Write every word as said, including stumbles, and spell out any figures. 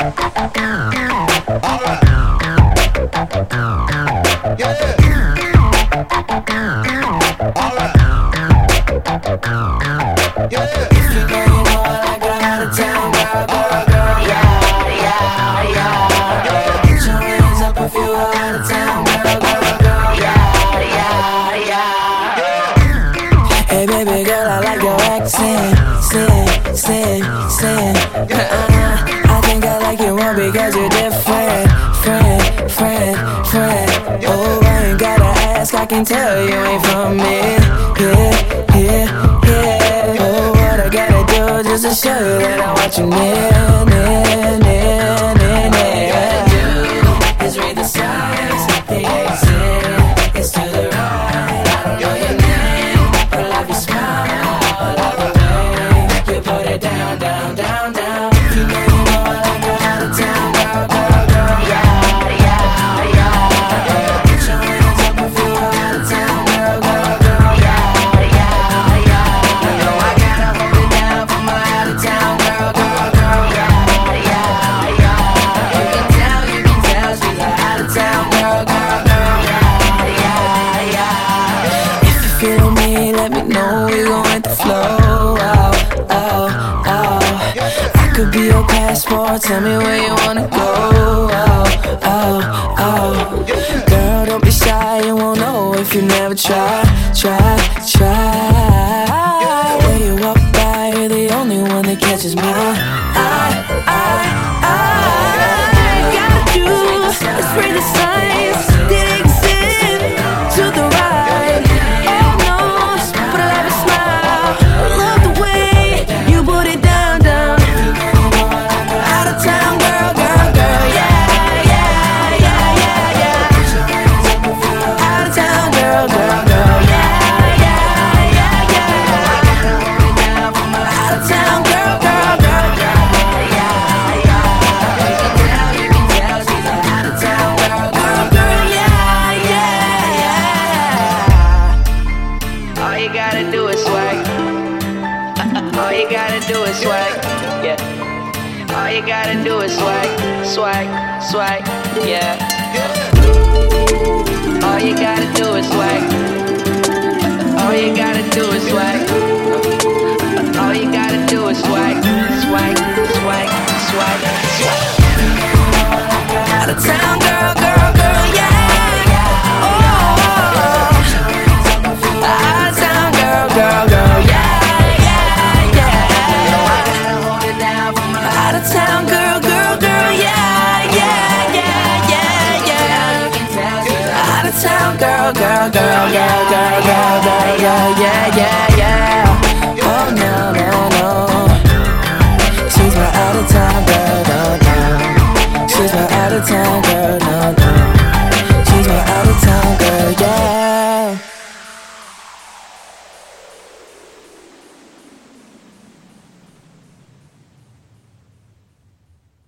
Alright. Yeah. Alright. Yeah. If you know, you know I like a out of town girl, girl, girl. Yeah, yeah, yeah. Put your hands up if you are out of town girl, girl, girl. Yeah, yeah, yeah. Hey baby girl, I like your accent, sin, sin, sin. Uh-uh. I think I like you more because you're different, friend, friend, friend. Oh, I ain't gotta ask, I can tell you ain't from me. Yeah, yeah, yeah. Oh, what I gotta do just to show you that I want you near, near, near, near, near. All I gotta do is read the signs, the exit is to the right. I don't know your name, but I love your smile. I love the way you put it down, down, down, down. You know, you know I like you out of town, girl, girl, girl. Yeah, yeah, yeah. Put your hands up if you are out of town, girl, girl, girl. Yeah, yeah, yeah. You know I gotta hold it down for my out of town, girl, girl, girl. Yeah, yeah, yeah. You can tell, you can tell she's a out of town, girl, girl, girl. Yeah, yeah, yeah. If you feel me, let me know we gon' hit the flow. Oh, oh, oh. I could be your passport, tell me where you wanna go. Oh, oh, oh. Girl, don't be shy, you won't know if you never try, try, try. When you walk by, you're the only one that catches my eye, eye, eye. Gotta do is read the signs, did exist to the right. Oh no, but I love your smile, I love the way you put it down, down. Out of town, girl, girl, girl, yeah, yeah, yeah, yeah, yeah. Out of town, girl, girl, girl, yeah, yeah, yeah, yeah. Out of town, girl, girl, girl, yeah, yeah, yeah. You can tell, you can tell she's a out of town girl, girl, girl, yeah, yeah, yeah. All you gotta do is swag. All you gotta do is swag. Yeah. All you gotta do is swag, swag, swag, yeah. All you gotta do is swag. All you gotta do is swag. All you gotta do is swag, swag, swag, swag, swag. Out of town, girl, girl, girl, yeah. Oh, out of town, girl, girl, girl, yeah, yeah, yeah. Out of town, girl, girl, girl, yeah, yeah, yeah, yeah, yeah. Out of town, girl, girl, girl, girl, girl, girl, girl, girl, yeah, yeah, yeah. Oh no, no, no. She's my out of town girl, no, no. She's my out of town girl.